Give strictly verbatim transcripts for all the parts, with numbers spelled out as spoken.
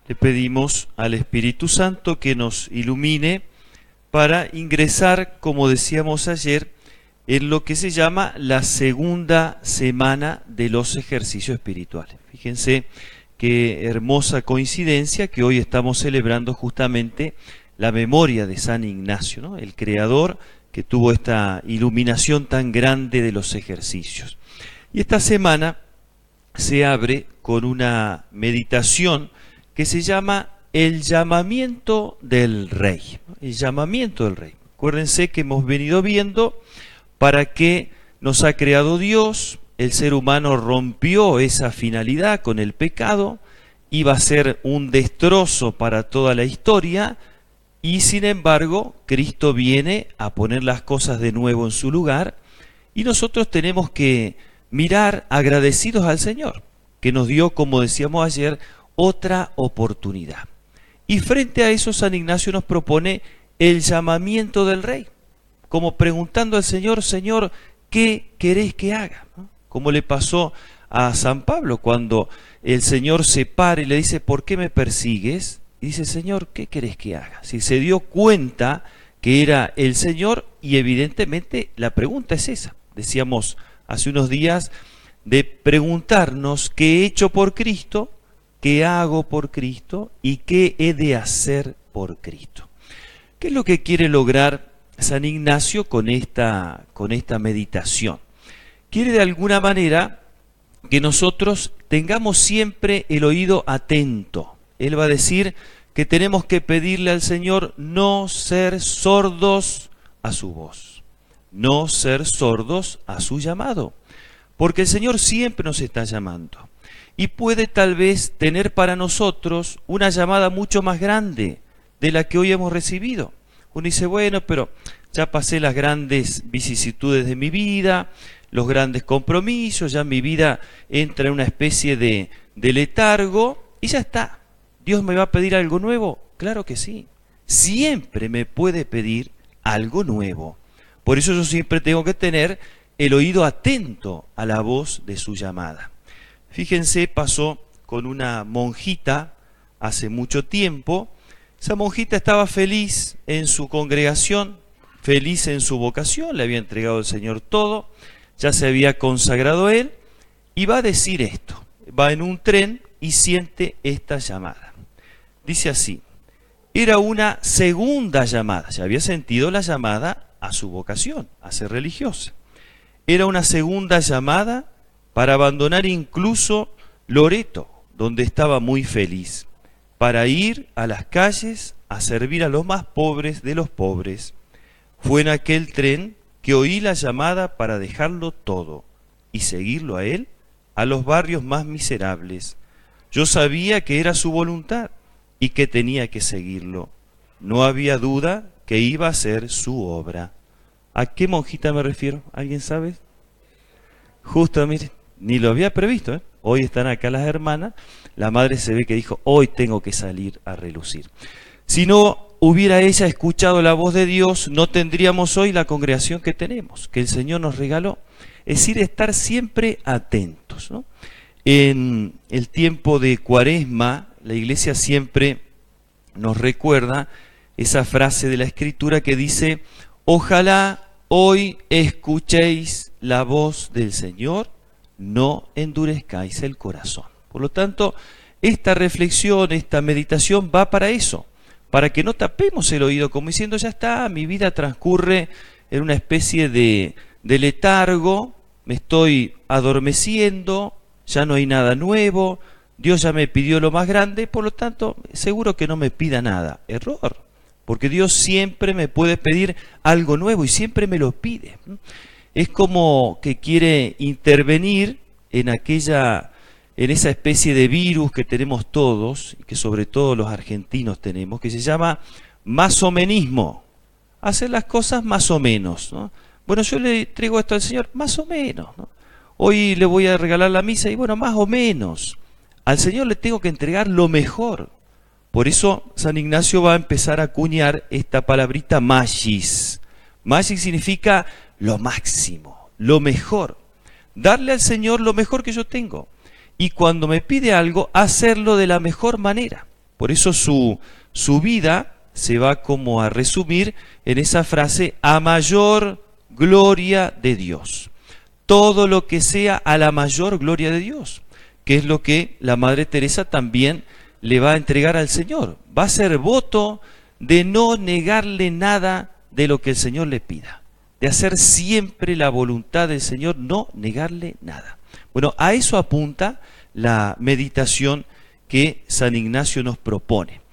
le pedimos al Espíritu Santo que nos ilumine para ingresar, como decíamos ayer, en lo que se llama la segunda semana de los ejercicios espirituales. Fíjense qué hermosa coincidencia que hoy estamos celebrando justamente la memoria de San Ignacio, ¿no? El creador que tuvo esta iluminación tan grande de los ejercicios. Y esta semana se abre con una meditación que se llama el llamamiento del Rey. El llamamiento del Rey. Acuérdense que hemos venido viendo para qué nos ha creado Dios. El ser humano rompió esa finalidad con el pecado, iba a ser un destrozo para toda la historia, y sin embargo Cristo viene a poner las cosas de nuevo en su lugar, y nosotros tenemos que mirar agradecidos al Señor, que nos dio, como decíamos ayer, otra oportunidad. Y frente a eso San Ignacio nos propone el llamamiento del Rey, como preguntando al Señor: Señor, ¿qué querés que haga? ¿No? Como le pasó a San Pablo cuando el Señor se para y le dice: ¿por qué me persigues? Y dice: Señor, ¿qué querés que haga? Si se dio cuenta que era el Señor, y evidentemente la pregunta es esa. Decíamos hace unos días de preguntarnos qué he hecho por Cristo, qué hago por Cristo y qué he de hacer por Cristo. ¿Qué es lo que quiere lograr San Ignacio con esta, con esta meditación? Quiere de alguna manera que nosotros tengamos siempre el oído atento. Él va a decir que tenemos que pedirle al Señor no ser sordos a su voz, no ser sordos a su llamado, porque el Señor siempre nos está llamando y puede tal vez tener para nosotros una llamada mucho más grande de la que hoy hemos recibido. Uno dice: bueno, pero ya pasé las grandes vicisitudes de mi vida, los grandes compromisos, ya mi vida entra en una especie de, de letargo y ya está. ¿Dios me va a pedir algo nuevo? Claro que sí. Siempre me puede pedir algo nuevo. Por eso yo siempre tengo que tener el oído atento a la voz de su llamada. Fíjense, pasó con una monjita hace mucho tiempo. Esa monjita estaba feliz en su congregación, feliz en su vocación, le había entregado al Señor todo, ya se había consagrado a Él, y va a decir esto. Va en un tren y siente esta llamada. Dice así: era una segunda llamada, ya había sentido la llamada a su vocación, a ser religiosa. Era una segunda llamada para abandonar incluso Loreto, donde estaba muy feliz, para ir a las calles a servir a los más pobres de los pobres. Fue en aquel tren que oí la llamada para dejarlo todo y seguirlo a él, a los barrios más miserables. Yo sabía que era su voluntad y que tenía que seguirlo. No había duda que iba a ser su obra. ¿A qué monjita me refiero? ¿Alguien sabe? Justo, mire, ni lo había previsto, ¿eh? Hoy están acá las hermanas. La madre se ve que dijo: hoy tengo que salir a relucir. Si no hubiera ella escuchado la voz de Dios, no tendríamos hoy la congregación que tenemos, que el Señor nos regaló. Es decir, estar siempre atentos, ¿no? En el tiempo de Cuaresma, la Iglesia siempre nos recuerda esa frase de la Escritura que dice: ojalá hoy escuchéis la voz del Señor, no endurezcáis el corazón. Por lo tanto, esta reflexión, esta meditación va para eso, para que no tapemos el oído como diciendo: ya está, mi vida transcurre en una especie de, de letargo, me estoy adormeciendo, ya no hay nada nuevo, Dios ya me pidió lo más grande, por lo tanto, seguro que no me pida nada. Error, porque Dios siempre me puede pedir algo nuevo y siempre me lo pide. Es como que quiere intervenir en aquella, en esa especie de virus que tenemos todos, y que sobre todo los argentinos tenemos, que se llama masomenismo. Hacer las cosas más o menos, ¿no? Bueno, yo le traigo esto al Señor, más o menos, ¿no? Hoy le voy a regalar la misa y bueno, más o menos. Al Señor le tengo que entregar lo mejor. Por eso San Ignacio va a empezar a acuñar esta palabrita magis. Magis significa lo máximo, lo mejor. Darle al Señor lo mejor que yo tengo. Y cuando me pide algo, hacerlo de la mejor manera. Por eso su, su vida se va como a resumir en esa frase: a mayor gloria de Dios. Todo lo que sea a la mayor gloria de Dios, que es lo que la Madre Teresa también le va a entregar al Señor. Va a ser voto de no negarle nada de lo que el Señor le pida, de hacer siempre la voluntad del Señor, no negarle nada. Bueno, a eso apunta la meditación que San Ignacio nos propone.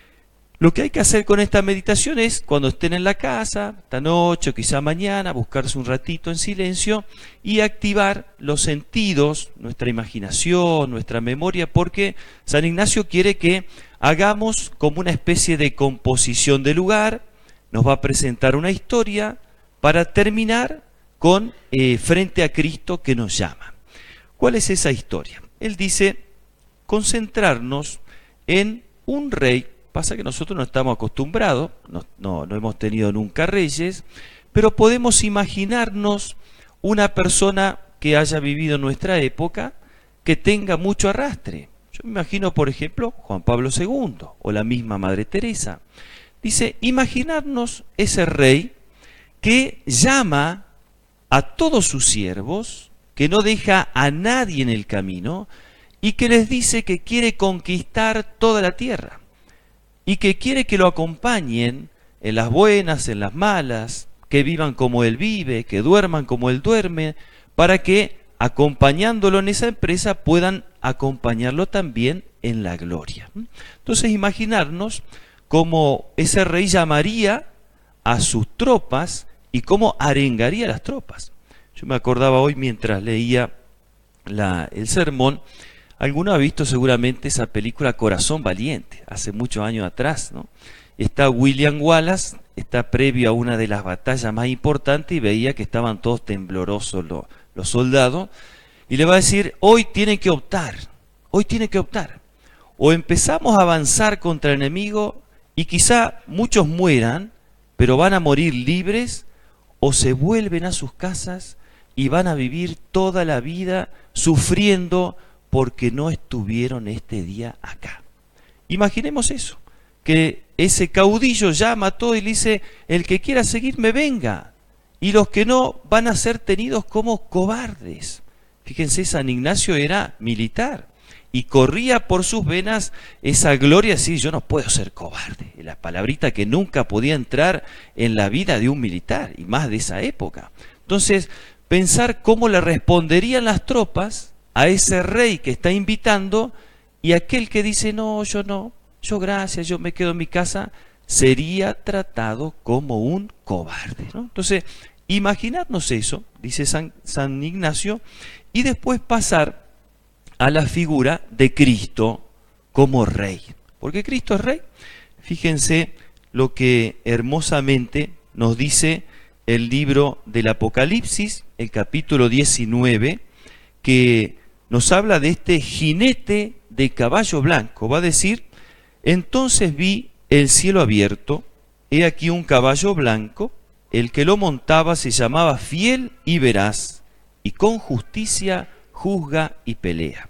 Lo que hay que hacer con esta meditación es, cuando estén en la casa, esta noche o quizá mañana, buscarse un ratito en silencio y activar los sentidos, nuestra imaginación, nuestra memoria, porque San Ignacio quiere que hagamos como una especie de composición de lugar. Nos va a presentar una historia para terminar con eh, frente a Cristo que nos llama. ¿Cuál es esa historia? Él dice: concentrarnos en un rey. Pasa que nosotros no estamos acostumbrados, no, no, no hemos tenido nunca reyes, pero podemos imaginarnos una persona que haya vivido en nuestra época, que tenga mucho arrastre. Yo me imagino, por ejemplo, Juan Pablo segundo o la misma Madre Teresa. Dice, imaginarnos ese rey que llama a todos sus siervos, que no deja a nadie en el camino y que les dice que quiere conquistar toda la tierra. Y que quiere que lo acompañen en las buenas, en las malas, que vivan como Él vive, que duerman como Él duerme, para que, acompañándolo en esa empresa, puedan acompañarlo también en la gloria. Entonces, imaginarnos cómo ese rey llamaría a sus tropas y cómo arengaría a las tropas. Yo me acordaba hoy, mientras leía la, el sermón, alguno ha visto seguramente esa película Corazón Valiente, hace muchos años atrás, ¿no? Está William Wallace, está previo a una de las batallas más importantes y veía que estaban todos temblorosos los, los soldados, y le va a decir, hoy tienen que optar, hoy tienen que optar. O empezamos a avanzar contra el enemigo y quizá muchos mueran, pero van a morir libres, o se vuelven a sus casas y van a vivir toda la vida sufriendo porque no estuvieron este día acá. Imaginemos eso, que ese caudillo llama a todo y le dice, el que quiera seguirme venga, y los que no van a ser tenidos como cobardes. Fíjense, San Ignacio era militar y corría por sus venas esa gloria, así, yo no puedo ser cobarde, la palabrita que nunca podía entrar en la vida de un militar, y más de esa época. Entonces, pensar cómo le responderían las tropas a ese rey que está invitando, y aquel que dice, no, yo no, yo gracias, yo me quedo en mi casa, sería tratado como un cobarde, ¿no? Entonces, imaginarnos eso, dice San, San Ignacio, y después pasar a la figura de Cristo como rey. ¿Por qué Cristo es rey? Fíjense lo que hermosamente nos dice el libro del Apocalipsis, el capítulo diecinueve, que nos habla de este jinete de caballo blanco. Va a decir, entonces vi el cielo abierto, he aquí un caballo blanco, el que lo montaba se llamaba Fiel y Veraz, y con justicia juzga y pelea.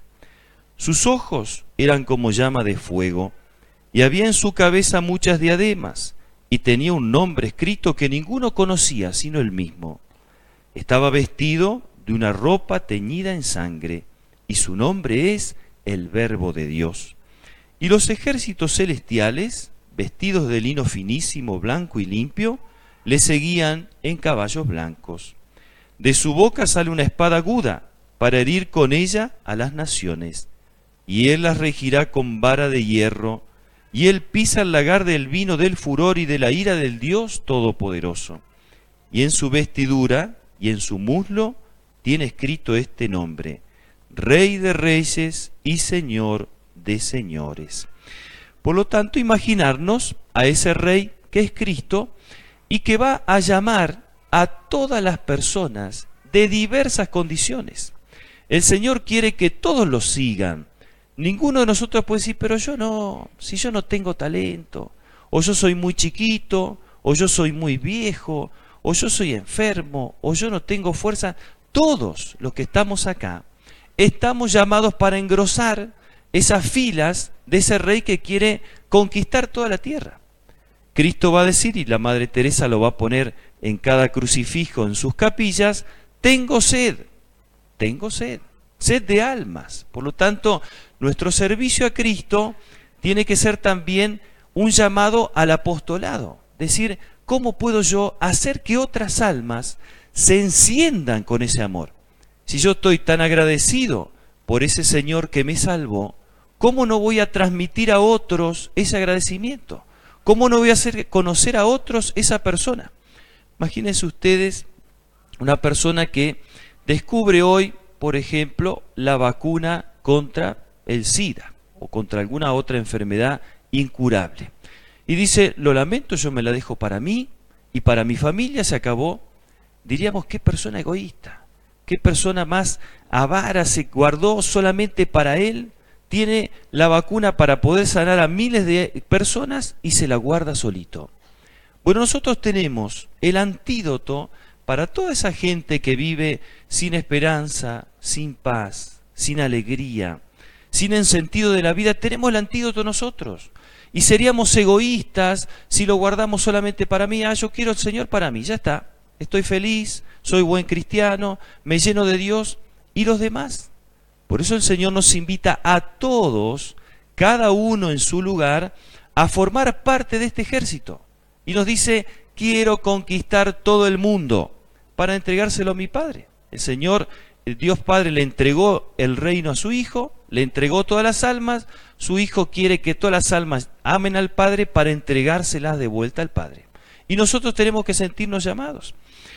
Sus ojos eran como llama de fuego, y había en su cabeza muchas diademas, y tenía un nombre escrito que ninguno conocía sino él mismo. Estaba vestido de una ropa teñida en sangre, y su nombre es el Verbo de Dios. Y los ejércitos celestiales, vestidos de lino finísimo, blanco y limpio, le seguían en caballos blancos. De su boca sale una espada aguda, para herir con ella a las naciones. Y él las regirá con vara de hierro, y él pisa el lagar del vino del furor y de la ira del Dios Todopoderoso. Y en su vestidura y en su muslo tiene escrito este nombre: Rey de Reyes y Señor de Señores. Por lo tanto, imaginarnos a ese Rey que es Cristo y que va a llamar a todas las personas de diversas condiciones. El Señor quiere que todos lo sigan. Ninguno de nosotros puede decir, pero yo no, si yo no tengo talento, o yo soy muy chiquito, o yo soy muy viejo, o yo soy enfermo, o yo no tengo fuerza. Todos los que estamos acá estamos llamados para engrosar esas filas de ese rey que quiere conquistar toda la tierra. Cristo va a decir, y la Madre Teresa lo va a poner en cada crucifijo en sus capillas, tengo sed, tengo sed, sed de almas. Por lo tanto, nuestro servicio a Cristo tiene que ser también un llamado al apostolado. Es decir, ¿cómo puedo yo hacer que otras almas se enciendan con ese amor? Si yo estoy tan agradecido por ese Señor que me salvó, ¿cómo no voy a transmitir a otros ese agradecimiento? ¿Cómo no voy a hacer conocer a otros esa persona? Imagínense ustedes una persona que descubre hoy, por ejemplo, la vacuna contra el SIDA o contra alguna otra enfermedad incurable. Y dice, lo lamento, yo me la dejo para mí y para mi familia, se acabó. Diríamos, qué persona egoísta, qué persona más avara, se guardó solamente para él, tiene la vacuna para poder sanar a miles de personas y se la guarda solito. Bueno, nosotros tenemos el antídoto para toda esa gente que vive sin esperanza, sin paz, sin alegría, sin el sentido de la vida. Tenemos el antídoto nosotros. Y seríamos egoístas si lo guardamos solamente para mí. Ah, yo quiero al Señor para mí, ya está. Estoy feliz, soy buen cristiano, me lleno de Dios. ¿Y los demás? Por eso el Señor nos invita a todos, cada uno en su lugar, a formar parte de este ejército. Y nos dice, quiero conquistar todo el mundo para entregárselo a mi Padre. El Señor, el Dios Padre, le entregó el reino a su Hijo, le entregó todas las almas. Su Hijo quiere que todas las almas amen al Padre para entregárselas de vuelta al Padre. Y nosotros tenemos que sentirnos llamados.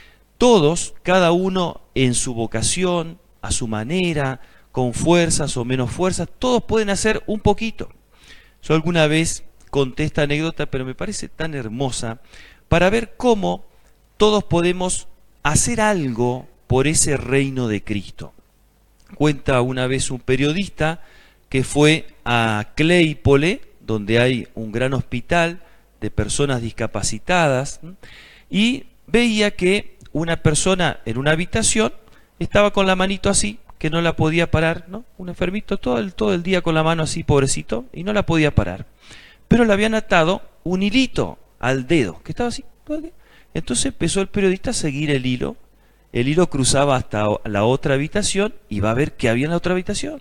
Todos, cada uno en su vocación, a su manera, con fuerzas o menos fuerzas, todos pueden hacer un poquito. Yo alguna vez conté esta anécdota, pero me parece tan hermosa, para ver cómo todos podemos hacer algo por ese reino de Cristo. Cuenta una vez un periodista que fue a Claypole, donde hay un gran hospital de personas discapacitadas, y veía que una persona en una habitación estaba con la manito así, que no la podía parar, ¿no? Un enfermito todo el, todo el día con la mano así, pobrecito, y no la podía parar. Pero le habían atado un hilito al dedo, que estaba así. Entonces empezó el periodista a seguir el hilo. El hilo cruzaba hasta la otra habitación y va a ver qué había en la otra habitación.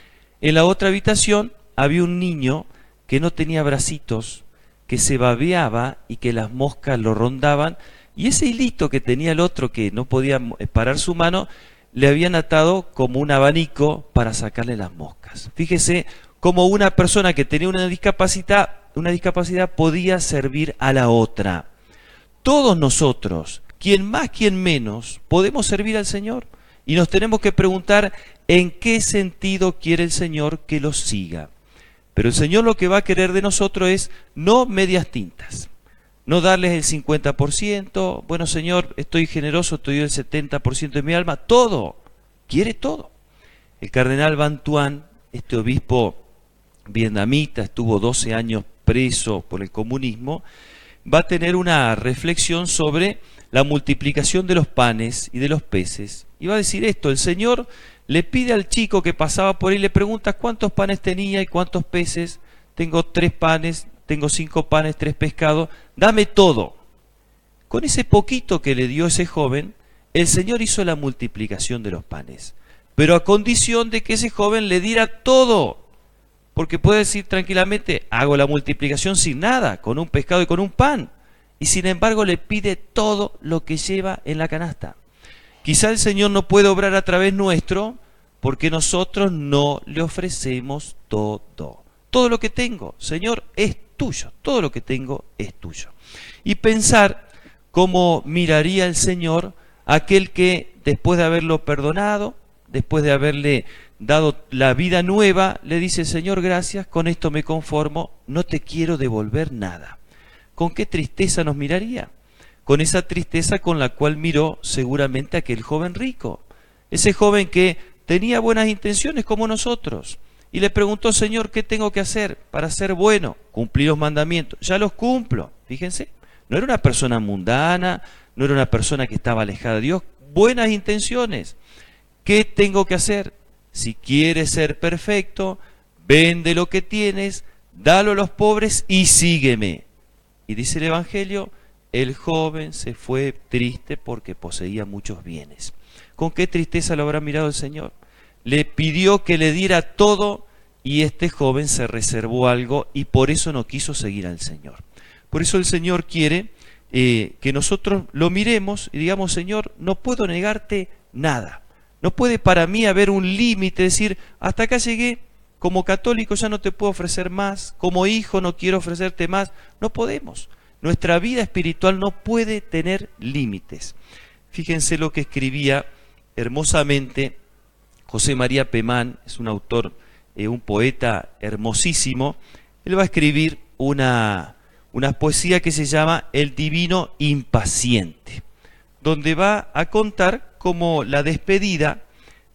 En la otra habitación había un niño que no tenía bracitos, que se babeaba y que las moscas lo rondaban. Y ese hilito que tenía el otro, que no podía parar su mano, le habían atado como un abanico para sacarle las moscas. Fíjese cómo una persona que tenía una discapacidad, una discapacidad podía servir a la otra. Todos nosotros, quien más, quien menos, podemos servir al Señor. Y nos tenemos que preguntar en qué sentido quiere el Señor que los siga. Pero el Señor lo que va a querer de nosotros es no medias tintas. No darles el cincuenta por ciento, bueno Señor, estoy generoso, te doy el setenta por ciento de mi alma, todo, quiere todo. El cardenal Bantuan, este obispo vietnamita, estuvo doce años preso por el comunismo, va a tener una reflexión sobre la multiplicación de los panes y de los peces. Y va a decir esto, el Señor le pide al chico que pasaba por ahí, le pregunta cuántos panes tenía y cuántos peces. Tengo tres panes, tengo cinco panes, tres pescados, dame todo. Con ese poquito que le dio ese joven, el Señor hizo la multiplicación de los panes, pero a condición de que ese joven le diera todo, porque puede decir tranquilamente, hago la multiplicación sin nada, con un pescado y con un pan, y sin embargo le pide todo lo que lleva en la canasta. Quizá el Señor no puede obrar a través nuestro, porque nosotros no le ofrecemos todo. Todo lo que tengo, Señor, es tuyo. Todo lo que tengo es tuyo. Y pensar cómo miraría el Señor a aquel que después de haberlo perdonado, después de haberle dado la vida nueva, le dice, Señor, gracias, con esto me conformo, no te quiero devolver nada. ¿Con qué tristeza nos miraría? Con esa tristeza con la cual miró seguramente aquel joven rico. Ese joven que tenía buenas intenciones como nosotros. Y le preguntó, Señor, ¿qué tengo que hacer para ser bueno? Cumplir los mandamientos. Ya los cumplo. Fíjense, no era una persona mundana, no era una persona que estaba alejada de Dios. Buenas intenciones. ¿Qué tengo que hacer? Si quieres ser perfecto, vende lo que tienes, dalo a los pobres y sígueme. Y dice el Evangelio, el joven se fue triste porque poseía muchos bienes. ¿Con qué tristeza lo habrá mirado el Señor? Le pidió que le diera todo y este joven se reservó algo y por eso no quiso seguir al Señor. Por eso el Señor quiere eh, que nosotros lo miremos y digamos, Señor, no puedo negarte nada. No puede para mí haber un límite, decir, hasta acá llegué, como católico ya no te puedo ofrecer más, como hijo no quiero ofrecerte más. No podemos. Nuestra vida espiritual no puede tener límites. Fíjense lo que escribía hermosamente José María Pemán, es un autor, eh, un poeta hermosísimo. Él va a escribir una, una poesía que se llama El Divino Impaciente, donde va a contar como la despedida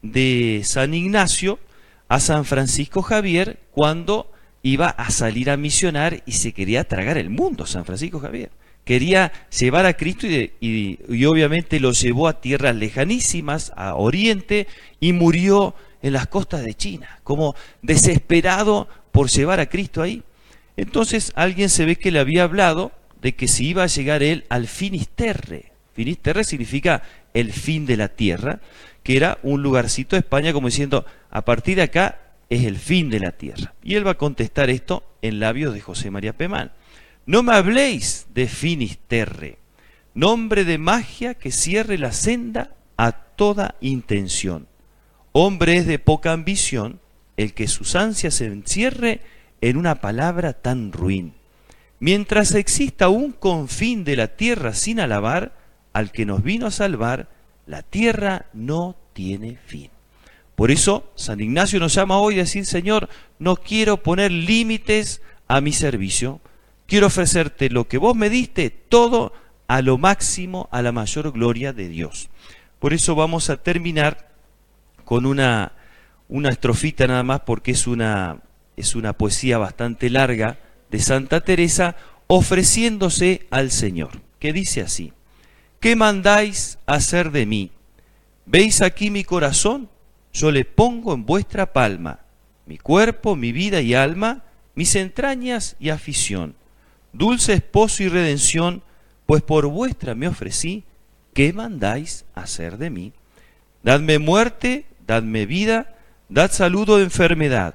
de San Ignacio a San Francisco Javier cuando iba a salir a misionar y se quería tragar el mundo. San Francisco Javier quería llevar a Cristo y, de, y, y obviamente lo llevó a tierras lejanísimas, a Oriente, y murió en las costas de China, como desesperado por llevar a Cristo ahí. Entonces alguien se ve que le había hablado de que si iba a llegar él al Finisterre. Finisterre significa el fin de la tierra, que era un lugarcito de España como diciendo, a partir de acá es el fin de la tierra. Y él va a contestar esto en labios de José María Pemán. No me habléis de Finisterre, nombre de magia que cierre la senda a toda intención. Hombre es de poca ambición el que sus ansias se encierre en una palabra tan ruin. Mientras exista un confín de la tierra sin alabar al que nos vino a salvar, la tierra no tiene fin. Por eso San Ignacio nos llama hoy a decir, Señor, no quiero poner límites a mi servicio, quiero ofrecerte lo que vos me diste, todo a lo máximo, a la mayor gloria de Dios. Por eso vamos a terminar con una, una estrofita nada más, porque es una, es una poesía bastante larga de Santa Teresa, ofreciéndose al Señor, que dice así: ¿qué mandáis hacer de mí? ¿Veis aquí mi corazón? Yo le pongo en vuestra palma, mi cuerpo, mi vida y alma, mis entrañas y afición. Dulce esposo y redención, pues por vuestra me ofrecí, ¿qué mandáis hacer de mí? Dadme muerte, dadme vida, dad salud o enfermedad.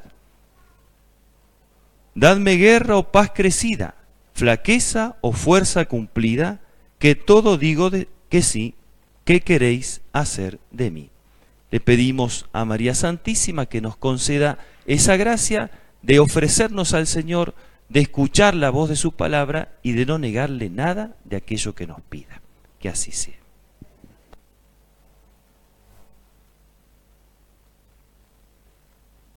Dadme guerra o paz crecida, flaqueza o fuerza cumplida, que todo digo de que sí, ¿qué queréis hacer de mí? Le pedimos a María Santísima que nos conceda esa gracia de ofrecernos al Señor, de escuchar la voz de su palabra y de no negarle nada de aquello que nos pida. Que así sea.